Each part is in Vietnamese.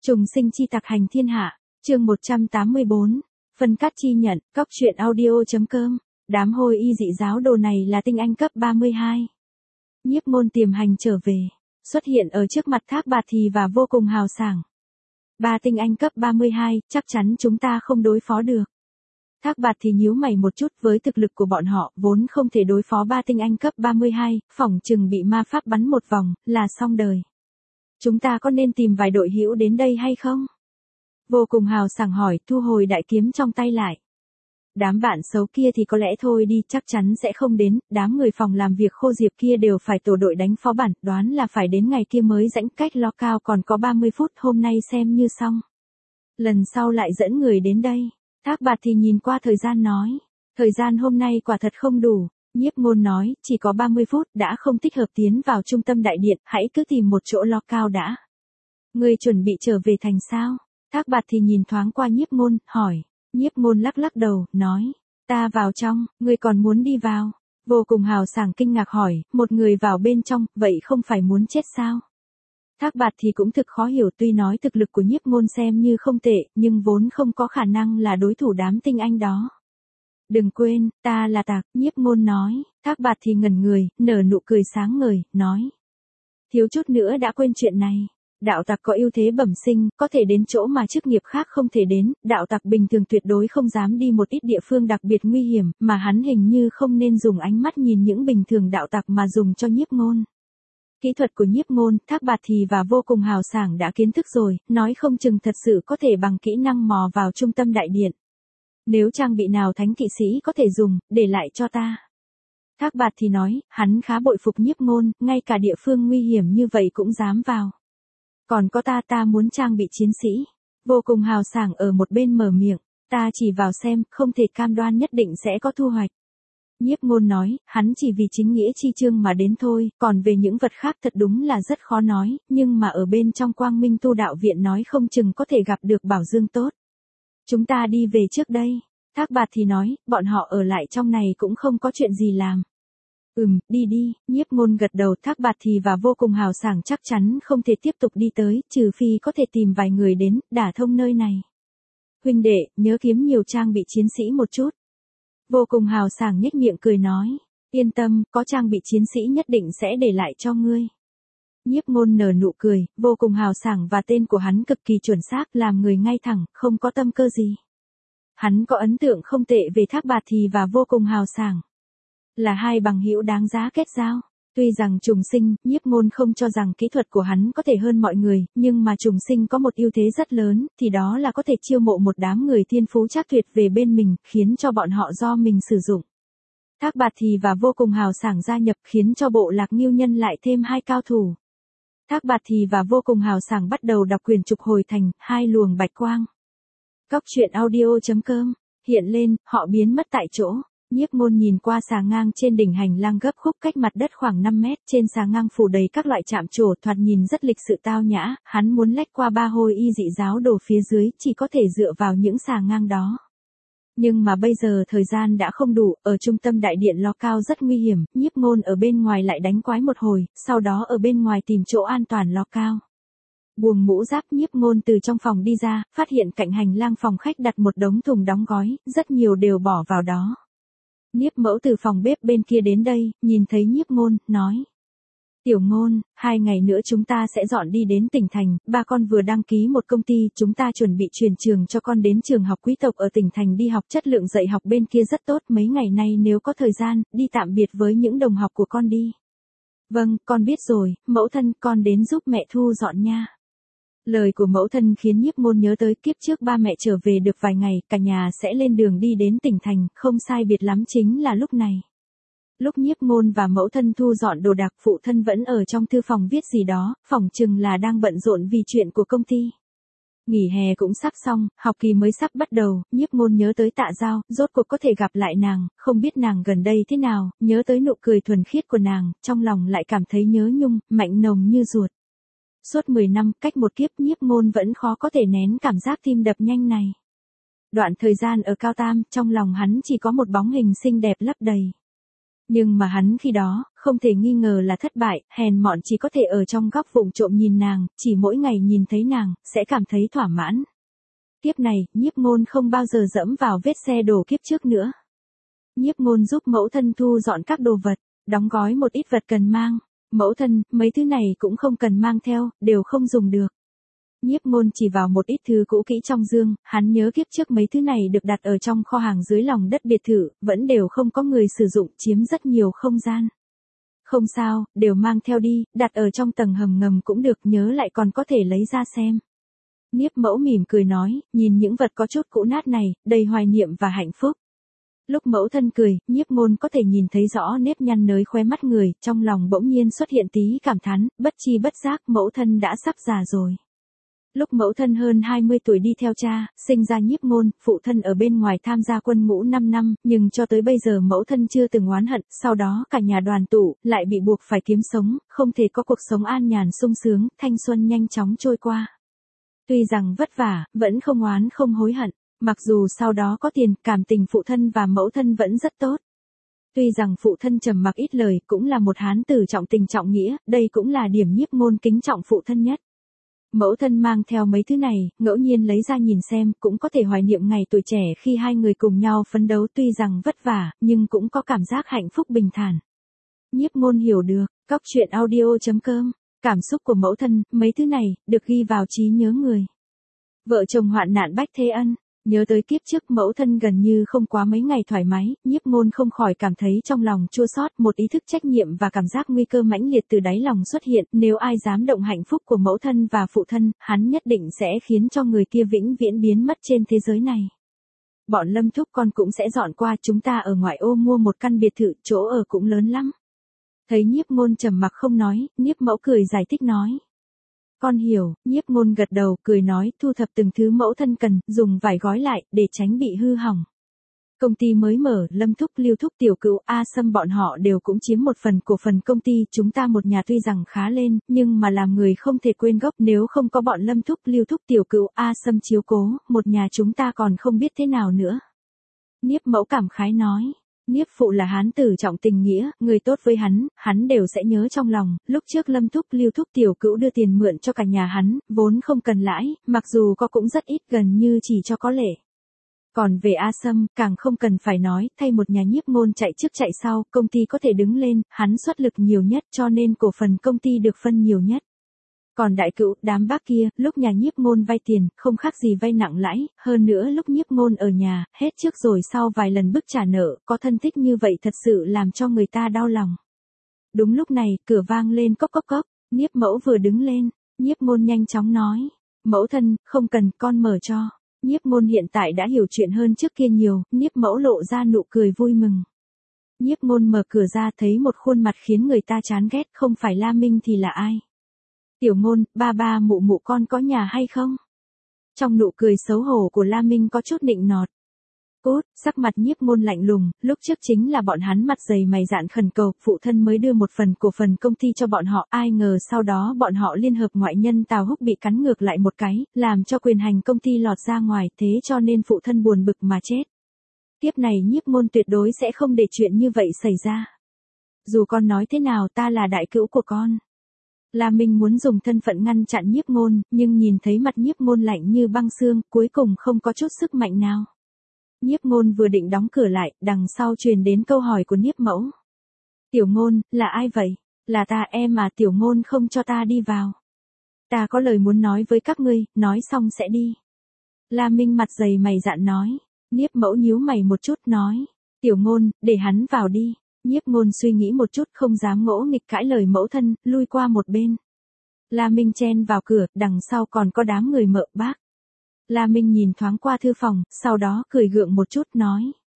Trùng sinh chi tặc hành thiên hạ, chương 184, phân cắt chi nhận, cóc truyện audio.com, đám hôi y dị giáo đồ này là tinh anh cấp 32. Nhiếp Môn tiềm hành trở về, xuất hiện ở trước mặt Thác Bạt Thì và vô cùng hào sảng. Ba tinh anh cấp 32, chắc chắn chúng ta không đối phó được. Thác Bạt Thì nhíu mày một chút, với thực lực của bọn họ, vốn không thể đối phó ba tinh anh cấp 32, phỏng chừng bị ma pháp bắn một vòng, là xong đời. Chúng ta có nên tìm vài đội hữu đến đây hay không? Vô cùng hào sảng hỏi, thu hồi đại kiếm trong tay lại. Đám bạn xấu kia thì có lẽ thôi đi, chắc chắn sẽ không đến, đám người phòng làm việc Khô Diệp kia đều phải tổ đội đánh phó bản, đoán là phải đến ngày kia mới rãnh, cách lo cao còn có 30 phút, hôm nay xem như xong. Lần sau lại dẫn người đến đây. Thác Bạt Thì nhìn qua thời gian nói, thời gian hôm nay quả thật không đủ. Nhiếp Môn nói, chỉ có 30 phút, đã không thích hợp tiến vào trung tâm đại điện, hãy cứ tìm một chỗ lo cao đã. Ngươi chuẩn bị trở về thành sao? Thác Bạt Thì nhìn thoáng qua Nhiếp Môn, hỏi. Nhiếp Môn lắc lắc đầu, nói, ta vào trong, ngươi còn muốn đi vào? Vô cùng hào sảng kinh ngạc hỏi, một người vào bên trong, vậy không phải muốn chết sao? Thác Bạt Thì cũng thực khó hiểu, tuy nói thực lực của Nhiếp Môn xem như không tệ, nhưng vốn không có khả năng là đối thủ đám tinh anh đó. Đừng quên, ta là tặc, Nhiếp Môn nói. Thác Bạt Thì ngẩn người, nở nụ cười sáng ngời, nói. Thiếu chút nữa đã quên chuyện này. Đạo tặc có ưu thế bẩm sinh, có thể đến chỗ mà chức nghiệp khác không thể đến, đạo tặc bình thường tuyệt đối không dám đi một ít địa phương đặc biệt nguy hiểm, mà hắn hình như không nên dùng ánh mắt nhìn những bình thường đạo tặc mà dùng cho Nhiếp Môn. Kỹ thuật của Nhiếp Môn, Thác Bạt Thì và vô cùng hào sảng đã kiến thức rồi, nói không chừng thật sự có thể bằng kỹ năng mò vào trung tâm đại điện. Nếu trang bị nào thánh kỵ sĩ có thể dùng, để lại cho ta. Thác Bạt Thì nói, hắn khá bội phục Nhiếp Môn, ngay cả địa phương nguy hiểm như vậy cũng dám vào. Còn có ta muốn trang bị chiến sĩ. Vô cùng hào sảng ở một bên mở miệng, ta chỉ vào xem, không thể cam đoan nhất định sẽ có thu hoạch. Nhiếp Môn nói, hắn chỉ vì chính nghĩa chi chương mà đến thôi, còn về những vật khác thật đúng là rất khó nói, nhưng mà ở bên trong Quang Minh Tu Đạo Viện nói không chừng có thể gặp được bảo dương tốt. Chúng ta đi về trước đây. Thác Bạt Thì nói, bọn họ ở lại trong này cũng không có chuyện gì làm. Đi, Nhiếp Môn gật đầu. Thác Bạt Thì và vô cùng hào sảng chắc chắn không thể tiếp tục đi tới, trừ phi có thể tìm vài người đến, đả thông nơi này. Huynh đệ, nhớ kiếm nhiều trang bị chiến sĩ một chút. Vô cùng hào sảng nhếch miệng cười nói, yên tâm, có trang bị chiến sĩ nhất định sẽ để lại cho ngươi. Nhiếp Môn nở nụ cười, vô cùng hào sảng và tên của hắn cực kỳ chuẩn xác, làm người ngay thẳng, không có tâm cơ gì. Hắn có ấn tượng không tệ về Thác Bạt Thì và vô cùng hào sảng. Là hai bằng hữu đáng giá kết giao. Tuy rằng Trùng Sinh, Nhiếp Môn không cho rằng kỹ thuật của hắn có thể hơn mọi người, nhưng mà Trùng Sinh có một ưu thế rất lớn, thì đó là có thể chiêu mộ một đám người thiên phú trác tuyệt về bên mình, khiến cho bọn họ do mình sử dụng. Thác Bạt Thì và vô cùng hào sảng gia nhập khiến cho bộ lạc Ngưu Nhân lại thêm hai cao thủ. Thác Bạt Thì và vô cùng hào sảng bắt đầu đọc quyển trục hồi thành, hai luồng bạch quang. Cóc truyện audio.com, hiện lên, họ biến mất tại chỗ. Nhiếp Môn nhìn qua xà ngang trên đỉnh hành lang gấp khúc cách mặt đất khoảng 5 mét, trên xà ngang phủ đầy các loại chạm trổ, thoạt nhìn rất lịch sự tao nhã, hắn muốn lách qua ba hôi y dị giáo đồ phía dưới, chỉ có thể dựa vào những xà ngang đó. Nhưng mà bây giờ thời gian đã không đủ, ở trung tâm đại điện lo cao rất nguy hiểm, Nhiếp Môn ở bên ngoài lại đánh quái một hồi, sau đó ở bên ngoài tìm chỗ an toàn lo cao. Buông mũ giáp, Nhiếp Môn từ trong phòng đi ra, phát hiện cạnh hành lang phòng khách đặt một đống thùng đóng gói, rất nhiều đều bỏ vào đó. Nhiếp Mẫu từ phòng bếp bên kia đến đây, nhìn thấy Nhiếp Môn, nói. Tiểu Môn, 2 ngày nữa chúng ta sẽ dọn đi đến tỉnh thành, ba con vừa đăng ký một công ty, chúng ta chuẩn bị chuyển trường cho con đến trường học quý tộc ở tỉnh thành đi học, chất lượng dạy học bên kia rất tốt, mấy ngày nay nếu có thời gian, đi tạm biệt với những đồng học của con đi. Vâng, con biết rồi, mẫu thân, con đến giúp mẹ thu dọn nha. Lời của mẫu thân khiến Nhiếp Môn nhớ tới kiếp trước ba mẹ trở về được vài ngày, cả nhà sẽ lên đường đi đến tỉnh thành, không sai biệt lắm chính là lúc này. Lúc Nhiếp Môn và mẫu thân thu dọn đồ đạc, phụ thân vẫn ở trong thư phòng viết gì đó, phỏng chừng là đang bận rộn vì chuyện của công ty. Nghỉ hè cũng sắp xong, học kỳ mới sắp bắt đầu, Nhiếp Môn nhớ tới Tạ Giao, rốt cuộc có thể gặp lại nàng, không biết nàng gần đây thế nào, nhớ tới nụ cười thuần khiết của nàng, trong lòng lại cảm thấy nhớ nhung, mạnh nồng như ruột. Suốt 10 năm, cách một kiếp, Nhiếp Môn vẫn khó có thể nén cảm giác tim đập nhanh này. Đoạn thời gian ở Cao Tam, trong lòng hắn chỉ có một bóng hình xinh đẹp lấp đầy. Nhưng mà hắn khi đó, không thể nghi ngờ là thất bại, hèn mọn chỉ có thể ở trong góc vụng trộm nhìn nàng, chỉ mỗi ngày nhìn thấy nàng, sẽ cảm thấy thỏa mãn. Kiếp này, Nhiếp Ngôn không bao giờ dẫm vào vết xe đổ kiếp trước nữa. Nhiếp Ngôn giúp mẫu thân thu dọn các đồ vật, đóng gói một ít vật cần mang. Mẫu thân, mấy thứ này cũng không cần mang theo, đều không dùng được. Nhiếp Ngôn chỉ vào một ít thứ cũ kỹ trong dương, hắn nhớ kiếp trước mấy thứ này được đặt ở trong kho hàng dưới lòng đất biệt thự, vẫn đều không có người sử dụng, chiếm rất nhiều không gian. Không sao, đều mang theo đi, đặt ở trong tầng hầm ngầm cũng được, nhớ lại còn có thể lấy ra xem. Nhiếp Mẫu mỉm cười nói, nhìn những vật có chút cũ nát này, đầy hoài niệm và hạnh phúc. Lúc mẫu thân cười, Nhiếp Ngôn có thể nhìn thấy rõ nếp nhăn nới khóe mắt người, trong lòng bỗng nhiên xuất hiện tí cảm thán, bất chi bất giác mẫu thân đã sắp già rồi. Lúc mẫu thân hơn 20 tuổi đi theo cha, sinh ra Nhiếp Ngôn, phụ thân ở bên ngoài tham gia quân ngũ 5 năm, nhưng cho tới bây giờ mẫu thân chưa từng oán hận, sau đó cả nhà đoàn tụ, lại bị buộc phải kiếm sống, không thể có cuộc sống an nhàn sung sướng, thanh xuân nhanh chóng trôi qua. Tuy rằng vất vả, vẫn không oán không hối hận, mặc dù sau đó có tiền, cảm tình phụ thân và mẫu thân vẫn rất tốt. Tuy rằng phụ thân trầm mặc ít lời, cũng là một hán tử trọng tình trọng nghĩa, đây cũng là điểm Nhiếp Ngôn kính trọng phụ thân nhất. Mẫu thân mang theo mấy thứ này, ngẫu nhiên lấy ra nhìn xem, cũng có thể hoài niệm ngày tuổi trẻ khi hai người cùng nhau phấn đấu, tuy rằng vất vả, nhưng cũng có cảm giác hạnh phúc bình thản. Nhiếp Ngôn hiểu được, coctruyện.audio.com, cảm xúc của mẫu thân, mấy thứ này, được ghi vào trí nhớ người. Vợ chồng hoạn nạn bách thế ân. Nhớ tới kiếp trước mẫu thân gần như không quá mấy ngày thoải mái, Nhiếp Ngôn không khỏi cảm thấy trong lòng chua xót, một ý thức trách nhiệm và cảm giác nguy cơ mãnh liệt từ đáy lòng xuất hiện, nếu ai dám động hạnh phúc của mẫu thân và phụ thân, hắn nhất định sẽ khiến cho người kia vĩnh viễn biến mất trên thế giới này. Bọn Lâm thúc con cũng sẽ dọn qua, chúng ta ở ngoại ô mua một căn biệt thự, chỗ ở cũng lớn lắm. Thấy Nhiếp Ngôn trầm mặc không nói, Nhiếp Mẫu cười giải thích nói. Con hiểu, Nhiếp Ngôn gật đầu, cười nói, thu thập từng thứ mẫu thân cần, dùng vải gói lại, để tránh bị hư hỏng. Công ty mới mở, Lâm thúc, Lưu thúc, Tiểu Cựu, A Sâm bọn họ đều cũng chiếm một phần cổ phần công ty, chúng ta một nhà tuy rằng khá lên, nhưng mà làm người không thể quên gốc, nếu không có bọn Lâm thúc, Lưu thúc, Tiểu Cựu, A Sâm chiếu cố, một nhà chúng ta còn không biết thế nào nữa. Nhiếp Mẫu cảm khái nói. Nhiếp phụ là hán tử trọng tình nghĩa, người tốt với hắn đều sẽ nhớ trong lòng, lúc trước Lâm thúc, Lưu thúc, Tiểu Cữu đưa tiền mượn cho cả nhà hắn, vốn không cần lãi, mặc dù có cũng rất ít, gần như chỉ cho có lệ. Còn về A Sâm, càng không cần phải nói, thay một nhà Nhiếp Ngôn chạy trước chạy sau, công ty có thể đứng lên, hắn xuất lực nhiều nhất cho nên cổ phần công ty được phân nhiều nhất. Còn Đại Cữu, đám bác kia, lúc nhà Nhiếp Ngôn vay tiền, không khác gì vay nặng lãi, hơn nữa lúc Nhiếp Ngôn ở nhà, hết trước rồi sau vài lần bức trả nợ, có thân thích như vậy thật sự làm cho người ta đau lòng. Đúng lúc này, cửa vang lên cốc cốc cốc, Nhiếp Mẫu vừa đứng lên, Nhiếp Ngôn nhanh chóng nói, mẫu thân, không cần, con mở cho. Nhiếp Ngôn hiện tại đã hiểu chuyện hơn trước kia nhiều, Nhiếp Mẫu lộ ra nụ cười vui mừng. Nhiếp Ngôn mở cửa ra thấy một khuôn mặt khiến người ta chán ghét, không phải La Minh thì là ai? Tiểu Ngôn, ba ba mụ mụ con có nhà hay không? Trong nụ cười xấu hổ của La Minh có chút nịnh nọt. Cút, sắc mặt Nhiếp Ngôn lạnh lùng, lúc trước chính là bọn hắn mặt dày mày dạn khẩn cầu, phụ thân mới đưa một phần cổ phần công ty cho bọn họ, ai ngờ sau đó bọn họ liên hợp ngoại nhân Tào Húc bị cắn ngược lại một cái, làm cho quyền hành công ty lọt ra ngoài, thế cho nên phụ thân buồn bực mà chết. Tiếp này Nhiếp Ngôn tuyệt đối sẽ không để chuyện như vậy xảy ra. Dù con nói thế nào ta là đại cữu của con. La Minh muốn dùng thân phận ngăn chặn Nhiếp Ngôn, nhưng nhìn thấy mặt Nhiếp Ngôn lạnh như băng xương, cuối cùng không có chút sức mạnh nào. Nhiếp Ngôn vừa định đóng cửa lại, đằng sau truyền đến câu hỏi của Nhiếp Mẫu. Tiểu Ngôn, là ai vậy? Là ta em à, Tiểu Ngôn không cho ta đi vào. Ta có lời muốn nói với các ngươi, nói xong sẽ đi. La Minh mặt dày mày dạn nói. Nhiếp Mẫu nhíu mày một chút nói. Tiểu Ngôn, để hắn vào đi. Nhiếp Ngôn suy nghĩ một chút không dám ngỗ nghịch cãi lời mẫu thân, lui qua một bên. La Minh chen vào cửa, đằng sau còn có đám người mợ bác. La Minh nhìn thoáng qua thư phòng, sau đó cười gượng một chút nói.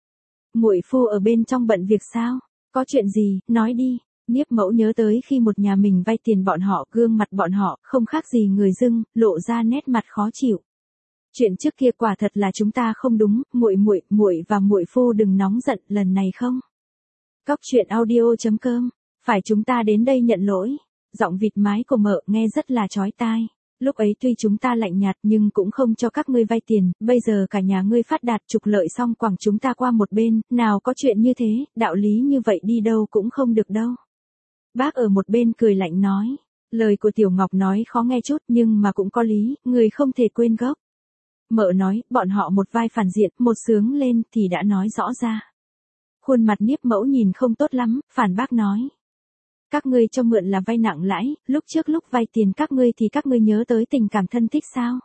Muội phu ở bên trong bận việc sao? Có chuyện gì, nói đi. Nhiếp Mẫu nhớ tới khi một nhà mình vay tiền bọn họ, gương mặt bọn họ, không khác gì người dưng, lộ ra nét mặt khó chịu. Chuyện trước kia quả thật là chúng ta không đúng, muội và muội phu đừng nóng giận lần này không? Coctruyện.audio.com, phải chúng ta đến đây nhận lỗi. Giọng vịt mái của mợ nghe rất là chói tai. Lúc ấy tuy chúng ta lạnh nhạt nhưng cũng không cho các ngươi vay tiền, bây giờ cả nhà ngươi phát đạt trục lợi xong quẳng chúng ta qua một bên, nào có chuyện như thế, đạo lý như vậy đi đâu cũng không được đâu. Bác ở một bên cười lạnh nói. Lời của Tiểu Ngọc nói khó nghe chút nhưng mà cũng có lý, người không thể quên gốc. Mợ nói, bọn họ một vai phản diện, một sướng lên thì đã nói rõ ra. Khuôn mặt Niếp Mẫu nhìn không tốt lắm, phản bác nói. Các ngươi cho mượn là vay nặng lãi, lúc trước lúc vay tiền các ngươi thì các ngươi nhớ tới tình cảm thân thích sao?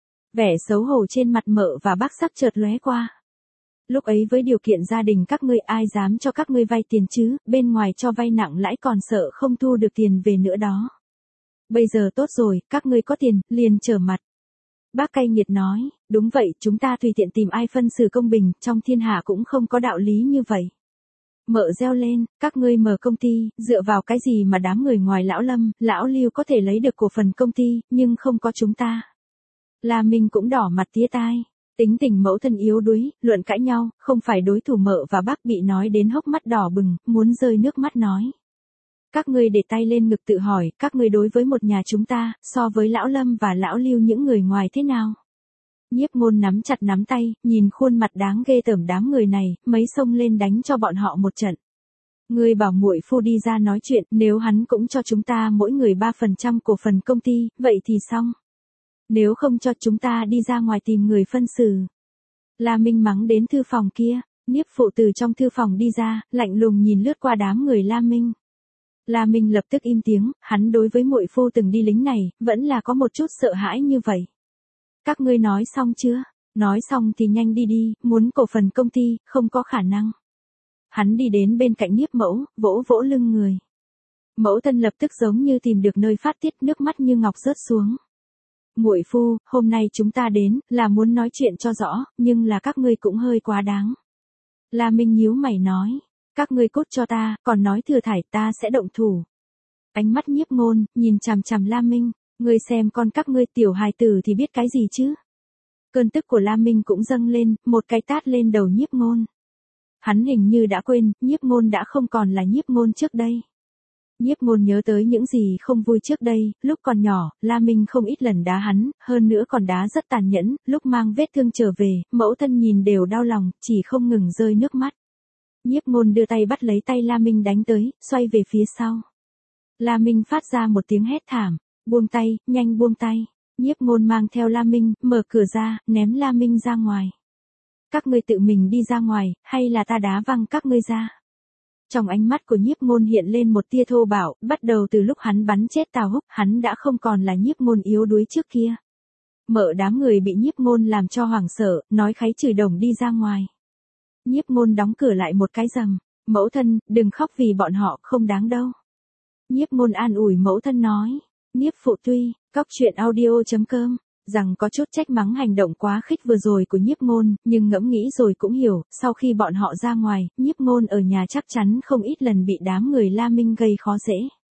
Vẻ xấu hổ trên mặt Mợ và bác sắp chợt lóe qua. Lúc ấy với điều kiện gia đình các ngươi ai dám cho các ngươi vay tiền chứ, bên ngoài cho vay nặng lãi còn sợ không thu được tiền về nữa đó. Bây giờ tốt rồi, các ngươi có tiền, liền trở mặt. Bác cay nghiệt nói, đúng vậy, chúng ta tùy tiện tìm ai phân xử công bình, trong thiên hạ cũng không có đạo lý như vậy. Mợ reo lên, các ngươi mở công ty, dựa vào cái gì mà đám người ngoài lão Lâm, lão Lưu có thể lấy được cổ phần công ty, nhưng không có chúng ta. La Minh cũng đỏ mặt tía tai, tính tình mẫu thân yếu đuối, luận cãi nhau, không phải đối thủ Mợ và bác bị nói đến hốc mắt đỏ bừng, muốn rơi nước mắt nói. Các ngươi để tay lên ngực tự hỏi, các ngươi đối với một nhà chúng ta, so với lão Lâm và lão Lưu những người ngoài thế nào? Nhiếp Ngôn nắm chặt nắm tay, nhìn khuôn mặt đáng ghê tởm đám người này, mấy xông lên đánh cho bọn họ một trận. Ngươi bảo muội phu đi ra nói chuyện, nếu hắn cũng cho chúng ta mỗi người 3% cổ phần công ty, vậy thì xong. Nếu không cho chúng ta đi ra ngoài tìm người phân xử. La Minh mắng đến thư phòng kia, Nhiếp Phụ từ trong thư phòng đi ra, lạnh lùng nhìn lướt qua đám người La Minh. La Minh lập tức im tiếng, hắn đối với muội phu từng đi lính này, vẫn là có một chút sợ hãi như vậy. Các ngươi nói xong chưa? Nói xong thì nhanh đi đi, muốn cổ phần công ty, không có khả năng. Hắn đi đến bên cạnh Nhiếp Mẫu, vỗ vỗ lưng người. Mẫu thân lập tức giống như tìm được nơi phát tiết, nước mắt như ngọc rớt xuống. Muội phu, hôm nay chúng ta đến, là muốn nói chuyện cho rõ, nhưng là các ngươi cũng hơi quá đáng. La Minh nhíu mày nói, các ngươi cút cho ta, còn nói thừa thải ta sẽ động thủ. Ánh mắt Nhiếp Ngôn, nhìn chằm chằm La Minh, ngươi xem con các ngươi tiểu hài tử thì biết cái gì chứ. Cơn tức của La Minh cũng dâng lên, một cái tát lên đầu Nhiếp Ngôn. Hắn hình như đã quên, Nhiếp Ngôn đã không còn là Nhiếp Ngôn trước đây. Nhiếp Ngôn nhớ tới những gì không vui trước đây, lúc còn nhỏ, La Minh không ít lần đá hắn, hơn nữa còn đá rất tàn nhẫn, lúc mang vết thương trở về, mẫu thân nhìn đều đau lòng, chỉ không ngừng rơi nước mắt. Nhiếp Ngôn đưa tay bắt lấy tay La Minh đánh tới, xoay về phía sau. La Minh phát ra một tiếng hét thảm, buông tay, nhanh buông tay. Nhiếp Ngôn mang theo La Minh, mở cửa ra, ném La Minh ra ngoài. Các ngươi tự mình đi ra ngoài, hay là ta đá văng các ngươi ra? Trong ánh mắt của Nhiếp Ngôn hiện lên một tia thô bạo, bắt đầu từ lúc hắn bắn chết Tào Húc, hắn đã không còn là Nhiếp Ngôn yếu đuối trước kia. Mợ đám người bị Nhiếp Ngôn làm cho hoảng sợ, nói kháy chửi đồng đi ra ngoài. Nhiếp Ngôn đóng cửa lại một cái rầm, mẫu thân, đừng khóc vì bọn họ không đáng đâu. Nhiếp Ngôn an ủi mẫu thân nói, Nhiếp Phụ tuy, cóc truyện audio.com, rằng có chút trách mắng hành động quá khích vừa rồi của Nhiếp Ngôn, nhưng ngẫm nghĩ rồi cũng hiểu, sau khi bọn họ ra ngoài, Nhiếp Ngôn ở nhà chắc chắn không ít lần bị đám người La Minh gây khó dễ.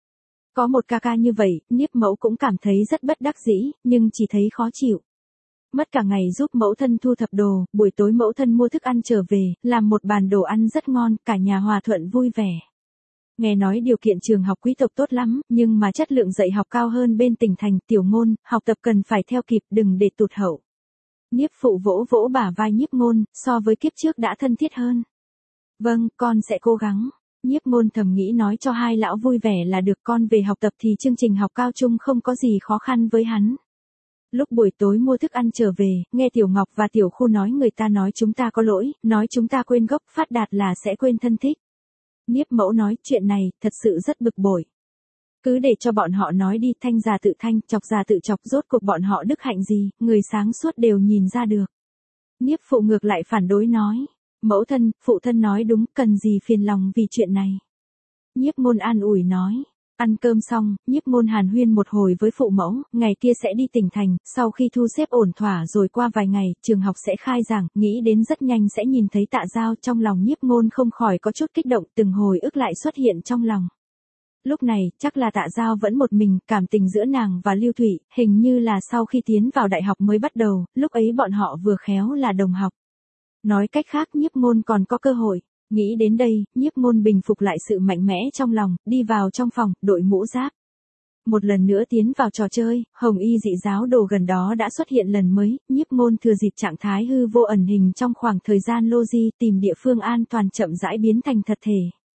Có một ca ca như vậy, Nhiếp Mẫu cũng cảm thấy rất bất đắc dĩ, nhưng chỉ thấy khó chịu. Mất cả ngày giúp mẫu thân thu thập đồ, buổi tối mẫu thân mua thức ăn trở về, làm một bàn đồ ăn rất ngon, cả nhà hòa thuận vui vẻ. Nghe nói điều kiện trường học quý tộc tốt lắm, nhưng mà chất lượng dạy học cao hơn bên tỉnh thành, Tiểu Ngôn, học tập cần phải theo kịp, đừng để tụt hậu. Nhiếp Phụ vỗ vỗ bả vai Nhiếp Ngôn, so với kiếp trước đã thân thiết hơn. Vâng, con sẽ cố gắng. Nhiếp Ngôn thầm nghĩ nói cho hai lão vui vẻ là được, con về học tập thì chương trình học cao trung không có gì khó khăn với hắn. Lúc buổi tối mua thức ăn trở về, nghe Tiểu Ngọc và Tiểu Khu nói người ta nói chúng ta có lỗi, nói chúng ta quên gốc, phát đạt là sẽ quên thân thích. Nhiếp Mẫu nói chuyện này, thật sự rất bực bội. Cứ để cho bọn họ nói đi, thanh già tự thanh, chọc già tự chọc, rốt cuộc bọn họ đức hạnh gì, người sáng suốt đều nhìn ra được. Nhiếp Phụ ngược lại phản đối nói, mẫu thân, phụ thân nói đúng, cần gì phiền lòng vì chuyện này. Nhiếp Ngôn an ủi nói, ăn cơm xong, Nhiếp Ngôn hàn huyên một hồi với phụ mẫu, ngày kia sẽ đi tỉnh thành, sau khi thu xếp ổn thỏa rồi qua vài ngày, trường học sẽ khai giảng, nghĩ đến rất nhanh sẽ nhìn thấy Tạ Giao, trong lòng Nhiếp Ngôn không khỏi có chút kích động, từng hồi ức lại xuất hiện trong lòng. Lúc này, chắc là Tạ Giao vẫn một mình, cảm tình giữa nàng và Lưu Thụy, hình như là sau khi tiến vào đại học mới bắt đầu, lúc ấy bọn họ vừa khéo là đồng học. Nói cách khác Nhiếp Ngôn còn có cơ hội. Nghĩ đến đây, Nhiếp Ngôn bình phục lại sự mạnh mẽ trong lòng, đi vào trong phòng, đội mũ giáp. Một lần nữa tiến vào trò chơi, Hồng Y dị giáo đồ gần đó đã xuất hiện lần mới, Nhiếp Ngôn thừa dịp trạng thái hư vô ẩn hình trong khoảng thời gian Logi tìm địa phương an toàn chậm rãi biến thành thật thể.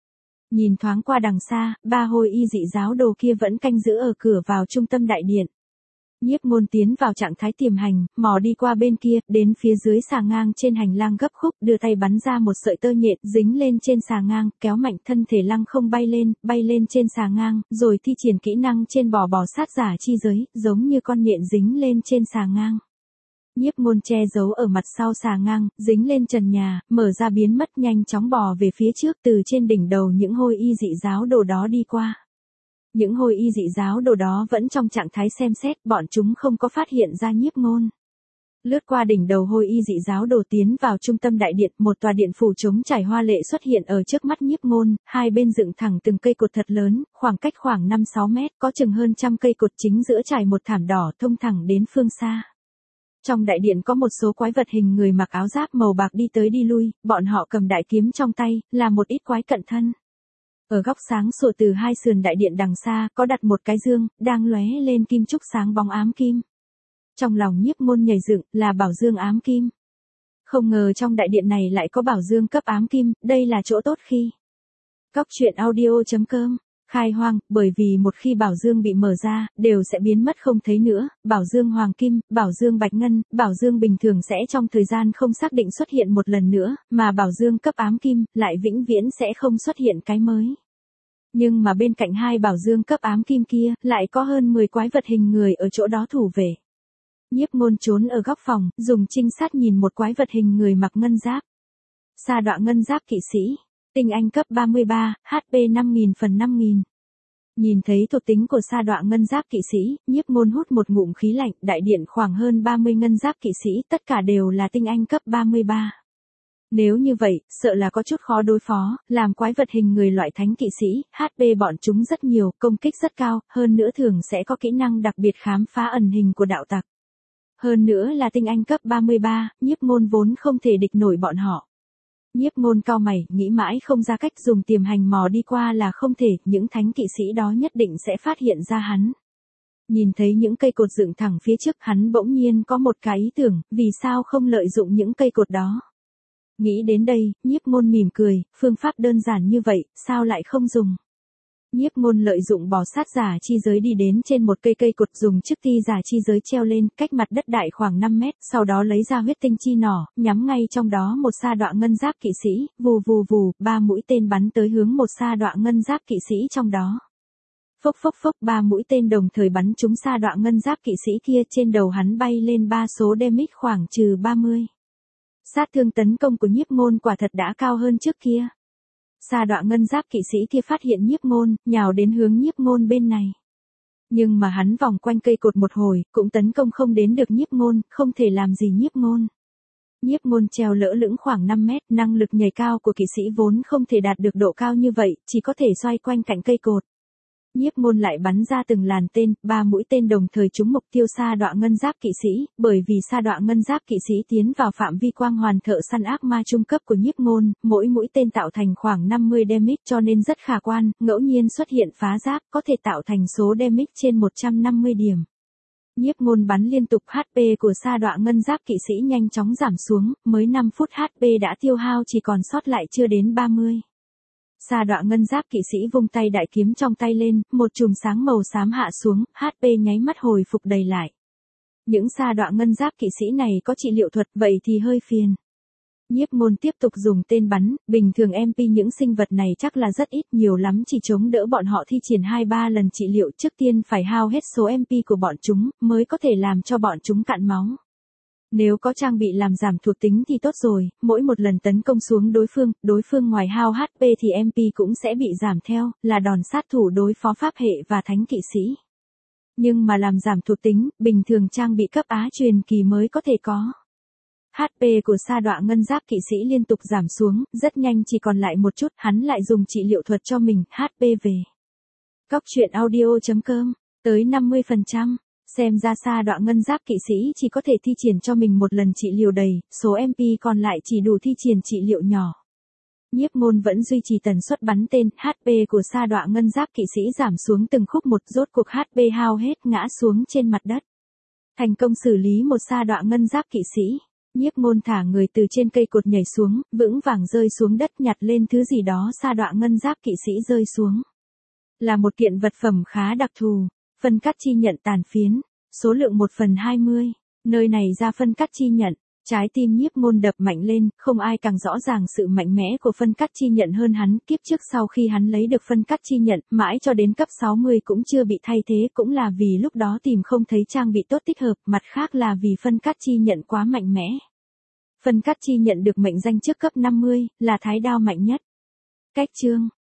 Nhìn thoáng qua đằng xa, ba hôi y dị giáo đồ kia vẫn canh giữ ở cửa vào trung tâm đại điện. Nhiếp Ngôn tiến vào trạng thái tiềm hành, mò đi qua bên kia, đến phía dưới xà ngang trên hành lang gấp khúc, đưa tay bắn ra một sợi tơ nhện, dính lên trên xà ngang, kéo mạnh thân thể lăng không bay lên trên xà ngang, rồi thi triển kỹ năng trên bò sát giả chi giới, giống như con nhện dính lên trên xà ngang. Nhiếp Ngôn che giấu ở mặt sau xà ngang, dính lên trần nhà, mở ra biến mất, nhanh chóng bò về phía trước, từ trên đỉnh đầu những hôi y dị giáo đồ đó đi qua. Những hôi y dị giáo đồ đó vẫn trong trạng thái xem xét, bọn chúng không có phát hiện ra Nhiếp Ngôn. Lướt qua đỉnh đầu hôi y dị giáo đồ tiến vào trung tâm đại điện, một tòa điện phủ trống trải hoa lệ xuất hiện ở trước mắt Nhiếp Ngôn, hai bên dựng thẳng từng cây cột thật lớn, khoảng cách khoảng 5-6 mét, có chừng hơn trăm cây cột, chính giữa trải một thảm đỏ thông thẳng đến phương xa. Trong đại điện có một số quái vật hình người mặc áo giáp màu bạc đi tới đi lui, bọn họ cầm đại kiếm trong tay, là một ít quái cận thân. Ở góc sáng sủa từ hai sườn đại điện đằng xa, có đặt một cái dương, đang lóe lên kim trúc sáng bóng ám kim. Trong lòng Nhiếp Ngôn nhảy dựng, là bảo dương ám kim. Không ngờ trong đại điện này lại có bảo dương cấp ám kim, đây là chỗ tốt khi. Cóc truyện audio.com khai hoang, bởi vì một khi bảo dương bị mở ra, đều sẽ biến mất không thấy nữa, bảo dương hoàng kim, bảo dương bạch ngân, bảo dương bình thường sẽ trong thời gian không xác định xuất hiện một lần nữa, mà bảo dương cấp ám kim, lại vĩnh viễn sẽ không xuất hiện cái mới. Nhưng mà bên cạnh hai bảo dương cấp ám kim kia, lại có hơn 10 quái vật hình người ở chỗ đó thủ vệ. Nhiếp Ngôn trốn ở góc phòng, dùng trinh sát nhìn một quái vật hình người mặc ngân giáp. Sa đọa ngân giáp kỵ sĩ. Tinh anh cấp 33, HP 5000/5000. Nhìn thấy thuộc tính của sa đọa ngân giáp kỵ sĩ, Nhiếp Ngôn hút một ngụm khí lạnh, đại điện khoảng hơn 30 ngân giáp kỵ sĩ, tất cả đều là tinh anh cấp 33. Nếu như vậy, sợ là có chút khó đối phó, làm quái vật hình người loại thánh kỵ sĩ, HP bọn chúng rất nhiều, công kích rất cao, hơn nữa thường sẽ có kỹ năng đặc biệt khám phá ẩn hình của đạo tặc. Hơn nữa là tinh anh cấp 33, Nhiếp Ngôn vốn không thể địch nổi bọn họ. Nhiếp Ngôn cau mày, nghĩ mãi không ra cách, dùng tiềm hành mò đi qua là không thể, những thánh kỵ sĩ đó nhất định sẽ phát hiện ra hắn. Nhìn thấy những cây cột dựng thẳng phía trước, hắn bỗng nhiên có một cái ý tưởng, vì sao không lợi dụng những cây cột đó. Nghĩ đến đây, Nhiếp Ngôn mỉm cười, phương pháp đơn giản như vậy, sao lại không dùng. Nhiếp Ngôn lợi dụng bò sát giả chi giới đi đến trên một cây cột, dùng chiếc ti giả chi giới treo lên, cách mặt đất đại khoảng 5 mét, sau đó lấy ra huyết tinh chi nỏ, nhắm ngay trong đó một sa đọa ngân giáp kỵ sĩ, vù vù vù, 3 mũi tên bắn tới hướng một sa đọa ngân giáp kỵ sĩ trong đó. Phốc phốc phốc, 3 mũi tên đồng thời bắn trúng sa đọa ngân giáp kỵ sĩ kia, trên đầu hắn bay lên 3 số damage khoảng trừ 30. Sát thương tấn công của Nhiếp Ngôn quả thật đã cao hơn trước kia. Sa đọa ngân giáp kỵ sĩ kia phát hiện Nhiếp Ngôn, nhào đến hướng Nhiếp Ngôn bên này. Nhưng mà hắn vòng quanh cây cột một hồi, cũng tấn công không đến được Nhiếp Ngôn, không thể làm gì Nhiếp Ngôn. Nhiếp Ngôn treo lỡ lửng khoảng 5 mét, năng lực nhảy cao của kỵ sĩ vốn không thể đạt được độ cao như vậy, chỉ có thể xoay quanh cạnh cây cột. Nhiếp Ngôn lại bắn ra từng làn tên, 3 mũi tên đồng thời trúng mục tiêu sa đọa ngân giáp kỵ sĩ, bởi vì sa đọa ngân giáp kỵ sĩ tiến vào phạm vi quang hoàn thợ săn ác ma trung cấp của Nhiếp Ngôn, mỗi mũi tên tạo thành khoảng 50 damage cho nên rất khả quan, ngẫu nhiên xuất hiện phá giáp, có thể tạo thành số damage trên 150 điểm. Nhiếp Ngôn bắn liên tục, HP của sa đọa ngân giáp kỵ sĩ nhanh chóng giảm xuống, mới 5 phút HP đã tiêu hao chỉ còn sót lại chưa đến 30. Sa đọa ngân giáp kỵ sĩ vung tay đại kiếm trong tay lên, một chùm sáng màu xám hạ xuống, HP nháy mắt hồi phục đầy lại. Những sa đọa ngân giáp kỵ sĩ này có trị liệu thuật, vậy thì hơi phiền. Nhiếp Ngôn tiếp tục dùng tên bắn, bình thường MP những sinh vật này chắc là rất ít, nhiều lắm chỉ chống đỡ bọn họ thi triển 2-3 lần trị liệu, trước tiên phải hao hết số MP của bọn chúng, mới có thể làm cho bọn chúng cạn máu. Nếu có trang bị làm giảm thuộc tính thì tốt rồi, mỗi một lần tấn công xuống đối phương ngoài hao HP thì MP cũng sẽ bị giảm theo, là đòn sát thủ đối phó pháp hệ và thánh kỵ sĩ. Nhưng mà làm giảm thuộc tính, bình thường trang bị cấp Á truyền kỳ mới có thể có. HP của sa đọa ngân giáp kỵ sĩ liên tục giảm xuống, rất nhanh chỉ còn lại một chút, hắn lại dùng trị liệu thuật cho mình, HP về. Cóc truyện audio.com, tới 50%. Xem ra sa đọa ngân giáp kỵ sĩ chỉ có thể thi triển cho mình một lần trị liệu đầy, số MP còn lại chỉ đủ thi triển trị liệu nhỏ. Nhiếp Ngôn vẫn duy trì tần suất bắn tên, HP của sa đọa ngân giáp kỵ sĩ giảm xuống từng khúc một, rốt cuộc HP hao hết, ngã xuống trên mặt đất. Thành công xử lý một sa đọa ngân giáp kỵ sĩ. Nhiếp Ngôn thả người từ trên cây cột nhảy xuống, vững vàng rơi xuống đất, nhặt lên thứ gì đó sa đọa ngân giáp kỵ sĩ rơi xuống. Là một kiện vật phẩm khá đặc thù, phân cắt chi nhận tàn phiến, số lượng 1/20, nơi này ra phân cắt chi nhận. Trái tim Nhiếp Ngôn đập mạnh lên, không ai càng rõ ràng sự mạnh mẽ của phân cắt chi nhận hơn hắn. Kiếp trước sau khi hắn lấy được phân cắt chi nhận, mãi cho đến cấp 60 cũng chưa bị thay thế, cũng là vì lúc đó tìm không thấy trang bị tốt thích hợp, mặt khác là vì phân cắt chi nhận quá mạnh mẽ. Phân cắt chi nhận được mệnh danh trước cấp 50, là thái đao mạnh nhất. Cách chương